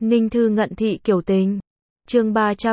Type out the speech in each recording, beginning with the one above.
Ninh Thư ngận thị kiểu tình. Chương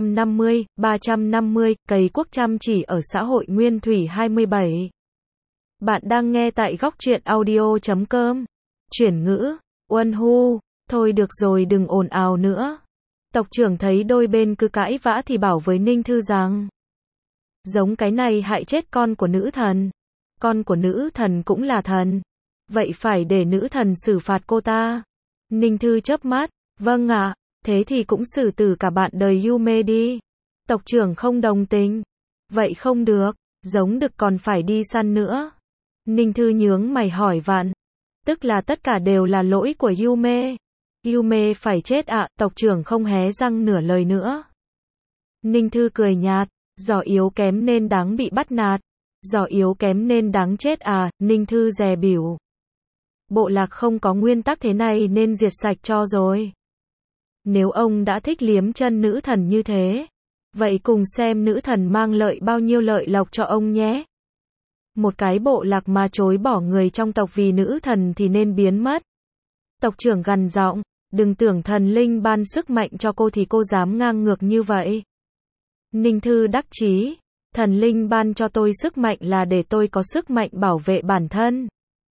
350, cày quốc chăm chỉ ở xã hội Nguyên Thủy 27. Bạn đang nghe tại góc truyện audio.com. Chuyển ngữ, Uân Hu, thôi được rồi đừng ồn ào nữa. Tộc trưởng thấy đôi bên cứ cãi vã thì bảo với Ninh Thư rằng, giống cái này hại chết con của nữ thần. Con của nữ thần cũng là thần. Vậy phải để nữ thần xử phạt cô ta. Ninh Thư chớp mắt, vâng ạ, thế thì cũng xử tử cả bạn đời Yume đi. Tộc trưởng không đồng tình. Vậy không được, giống đực còn phải đi săn nữa. Ninh Thư nhướng mày hỏi vặn. Tức là tất cả đều là lỗi của Yume. Yume phải chết ạ, tộc trưởng không hé răng nửa lời nữa. Ninh Thư cười nhạt, giỏ yếu kém nên đáng bị bắt nạt. Giỏ yếu kém nên đáng chết à, Ninh Thư dè bỉu. Bộ lạc không có nguyên tắc thế này nên diệt sạch cho rồi. Nếu ông đã thích liếm chân nữ thần như thế, vậy cùng xem nữ thần mang lợi bao nhiêu lợi lộc cho ông nhé. Một cái bộ lạc mà chối bỏ người trong tộc vì nữ thần thì nên biến mất. Tộc trưởng gằn giọng, đừng tưởng thần linh ban sức mạnh cho cô thì cô dám ngang ngược như vậy. Ninh Thư đắc chí, thần linh ban cho tôi sức mạnh là để tôi có sức mạnh bảo vệ bản thân.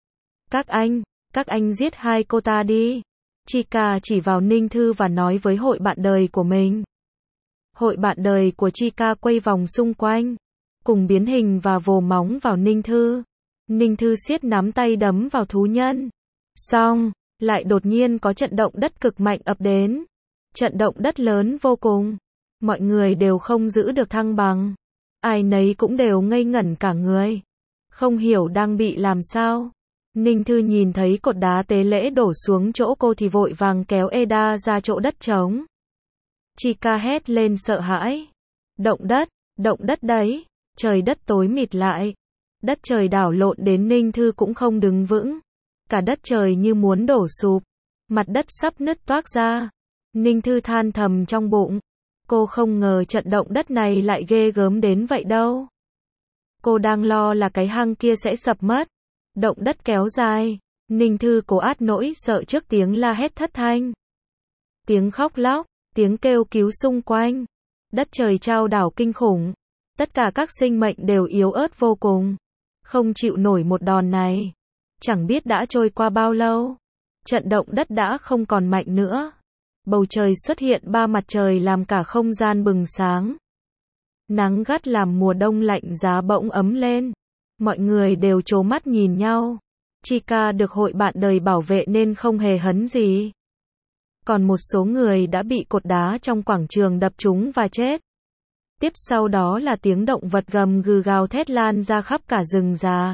Các anh giết hai cô ta đi. Chika chỉ vào Ninh Thư và nói với hội bạn đời của mình. Hội bạn đời của Chika quay vòng xung quanh, cùng biến hình và vồ móng vào Ninh Thư. Ninh Thư siết nắm tay đấm vào thú nhân. Xong, lại đột nhiên có trận động đất cực mạnh ập đến. Trận động đất lớn vô cùng. Mọi người đều không giữ được thăng bằng. Ai nấy cũng đều ngây ngẩn cả người. Không hiểu đang bị làm sao. Ninh Thư nhìn thấy cột đá tế lễ đổ xuống chỗ cô thì vội vàng kéo Eda ra chỗ đất trống. Chika hét lên sợ hãi. Động đất đấy. Trời đất tối mịt lại. Đất trời đảo lộn đến Ninh Thư cũng không đứng vững. Cả đất trời như muốn đổ sụp. Mặt đất sắp nứt toác ra. Ninh Thư than thầm trong bụng. Cô không ngờ trận động đất này lại ghê gớm đến vậy đâu. Cô đang lo là cái hang kia sẽ sập mất. Động đất kéo dài. Ninh Thư cố át nỗi sợ trước tiếng la hét thất thanh. Tiếng khóc lóc, tiếng kêu cứu xung quanh. Đất trời chao đảo kinh khủng. Tất cả các sinh mệnh đều yếu ớt vô cùng. Không chịu nổi một đòn này. Chẳng biết đã trôi qua bao lâu. Trận động đất đã không còn mạnh nữa. Bầu trời xuất hiện ba mặt trời làm cả không gian bừng sáng. Nắng gắt làm mùa đông lạnh giá bỗng ấm lên. Mọi người đều trố mắt nhìn nhau. Chika được hội bạn đời bảo vệ nên không hề hấn gì. Còn một số người đã bị cột đá trong quảng trường đập trúng và chết. Tiếp sau đó là tiếng động vật gầm gừ gào thét lan ra khắp cả rừng già.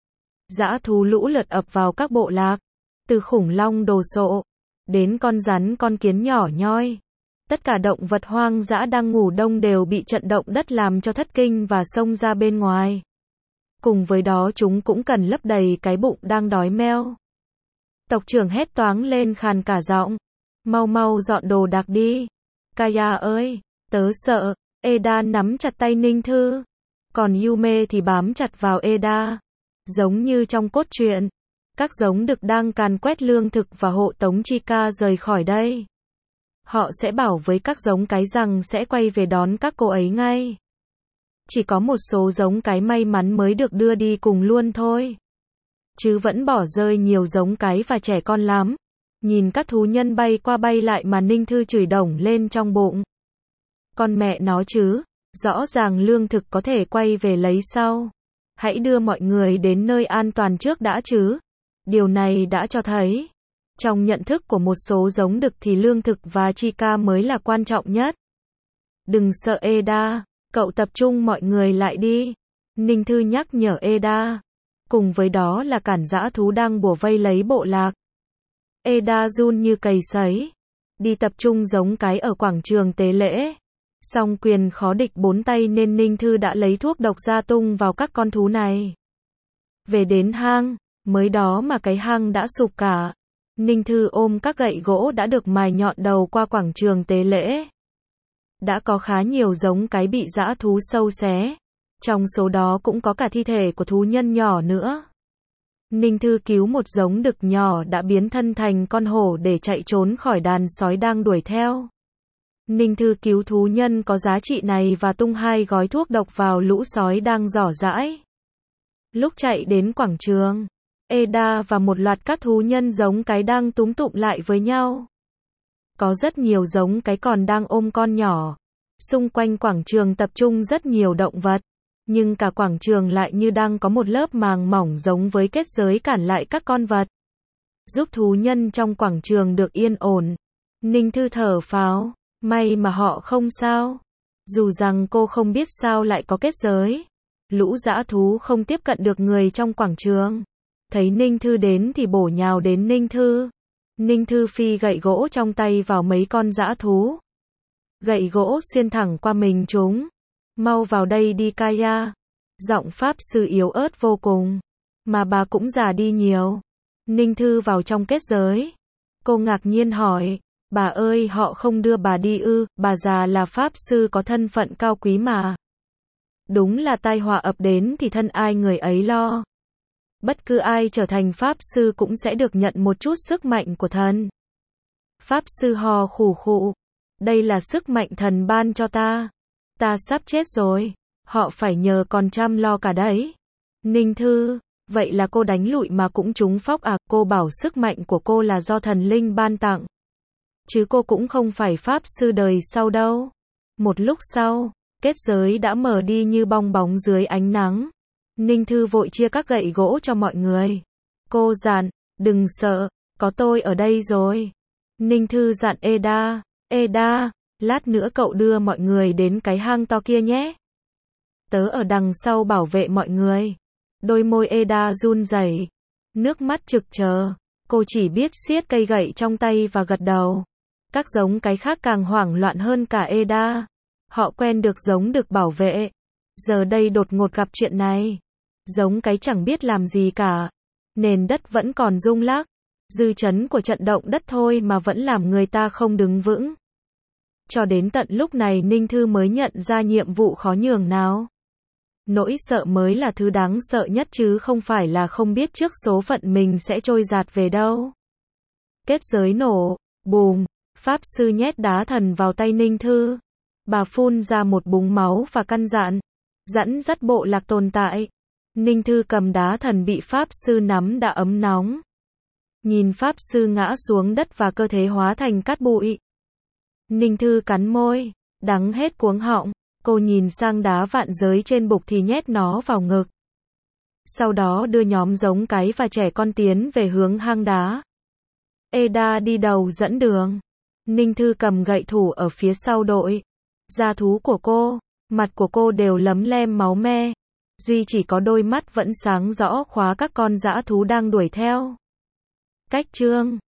Dã thú lũ lượt ập vào các bộ lạc. Từ khủng long đồ sộ, đến con rắn con kiến nhỏ nhoi. Tất cả động vật hoang dã đang ngủ đông đều bị trận động đất làm cho thất kinh và xông ra bên ngoài. Cùng với đó chúng cũng cần lấp đầy cái bụng đang đói meo. Tộc trưởng hét toáng lên khàn cả giọng. Mau mau dọn đồ đạc đi. Kaya ơi, tớ sợ. Eda nắm chặt tay Ninh Thư. Còn Yume thì bám chặt vào Eda. Giống như trong cốt truyện. Các giống đực đang càn quét lương thực và hộ tống Chika rời khỏi đây. Họ sẽ bảo với các giống cái rằng sẽ quay về đón các cô ấy ngay. Chỉ có một số giống cái may mắn mới được đưa đi cùng luôn thôi. Chứ vẫn bỏ rơi nhiều giống cái và trẻ con lắm. Nhìn các thú nhân bay qua bay lại mà Ninh Thư chửi đổng lên trong bụng. Con mẹ nó chứ, rõ ràng lương thực có thể quay về lấy sau. Hãy đưa mọi người đến nơi an toàn trước đã chứ. Điều này đã cho thấy, trong nhận thức của một số giống đực thì lương thực và Chika mới là quan trọng nhất. Đừng sợ Eda, cậu tập trung mọi người lại đi. Ninh Thư nhắc nhở Eda. Cùng với đó là cản dã thú đang bủa vây lấy bộ lạc. Eda run như cầy sấy. Đi tập trung giống cái ở quảng trường tế lễ. Song quyền khó địch bốn tay nên Ninh Thư đã lấy thuốc độc ra tung vào các con thú này. Về đến hang, mới đó mà cái hang đã sụp cả. Ninh Thư ôm các gậy gỗ đã được mài nhọn đầu qua quảng trường tế lễ. Đã có khá nhiều giống cái bị dã thú sâu xé. Trong số đó cũng có cả thi thể của thú nhân nhỏ nữa. Ninh Thư cứu một giống đực nhỏ đã biến thân thành con hổ để chạy trốn khỏi đàn sói đang đuổi theo. Ninh Thư cứu thú nhân có giá trị này và tung 2 gói thuốc độc vào lũ sói đang rỏ rãi. Lúc chạy đến quảng trường, Eda và một loạt các thú nhân giống cái đang túm tụm lại với nhau. Có rất nhiều giống cái còn đang ôm con nhỏ. Xung quanh quảng trường tập trung rất nhiều động vật. Nhưng cả quảng trường lại như đang có một lớp màng mỏng giống với kết giới cản lại các con vật. Giúp thú nhân trong quảng trường được yên ổn. Ninh Thư thở phào, may mà họ không sao. Dù rằng cô không biết sao lại có kết giới. Lũ dã thú không tiếp cận được người trong quảng trường. Thấy Ninh Thư đến thì bổ nhào đến Ninh Thư. Ninh Thư phi gậy gỗ trong tay vào mấy con dã thú. Gậy gỗ xuyên thẳng qua mình chúng. Mau vào đây đi Kaya. Giọng pháp sư yếu ớt vô cùng. Mà bà cũng già đi nhiều. Ninh Thư vào trong kết giới. Cô ngạc nhiên hỏi. Bà ơi, họ không đưa bà đi ư? Bà già là pháp sư có thân phận cao quý mà. Đúng là tai họa ập đến thì thân ai người ấy lo. Bất cứ ai trở thành pháp sư cũng sẽ được nhận một chút sức mạnh của thần. Pháp sư hò khủ khụ. Đây là sức mạnh thần ban cho ta. Ta sắp chết rồi. Họ phải nhờ con chăm lo cả đấy. Ninh Thư, vậy là cô đánh lụi mà cũng trúng phóc à? Cô bảo sức mạnh của cô là do thần linh ban tặng. Chứ cô cũng không phải pháp sư đời sau đâu. Một lúc sau, kết giới đã mở đi như bong bóng dưới ánh nắng. Ninh Thư vội chia các gậy gỗ cho mọi người. Cô dặn, đừng sợ, có tôi ở đây rồi. Ninh Thư dặn Eda, Eda, lát nữa cậu đưa mọi người đến cái hang to kia nhé. Tớ ở đằng sau bảo vệ mọi người. Đôi môi Eda run rẩy, nước mắt trực chờ. Cô chỉ biết siết cây gậy trong tay và gật đầu. Các giống cái khác càng hoảng loạn hơn cả Eda. Họ quen được giống đực bảo vệ. Giờ đây đột ngột gặp chuyện này. Giống cái chẳng biết làm gì cả. Nền đất vẫn còn rung lắc. Dư chấn của trận động đất thôi mà vẫn làm người ta không đứng vững. Cho đến tận lúc này Ninh Thư mới nhận ra nhiệm vụ khó nhường nào. Nỗi sợ mới là thứ đáng sợ nhất chứ không phải là không biết trước số phận mình sẽ trôi dạt về đâu. Kết giới nổ, bùm, pháp sư nhét đá thần vào tay Ninh Thư. Bà phun ra một búng máu và căn dặn, dẫn dắt bộ lạc tồn tại. Ninh Thư cầm đá thần bị pháp sư nắm đã ấm nóng. Nhìn pháp sư ngã xuống đất và cơ thể hóa thành cát bụi. Ninh Thư cắn môi, đắng hết cuống họng. Cô nhìn sang đá vạn giới trên bục thì nhét nó vào ngực. Sau đó đưa nhóm giống cái và trẻ con tiến về hướng hang đá. Eda đi đầu dẫn đường. Ninh Thư cầm gậy thủ ở phía sau đội. Da thú của cô, mặt của cô đều lấm lem máu me. Duy chỉ có đôi mắt vẫn sáng rõ khóa các con dã thú đang đuổi theo. Cách chương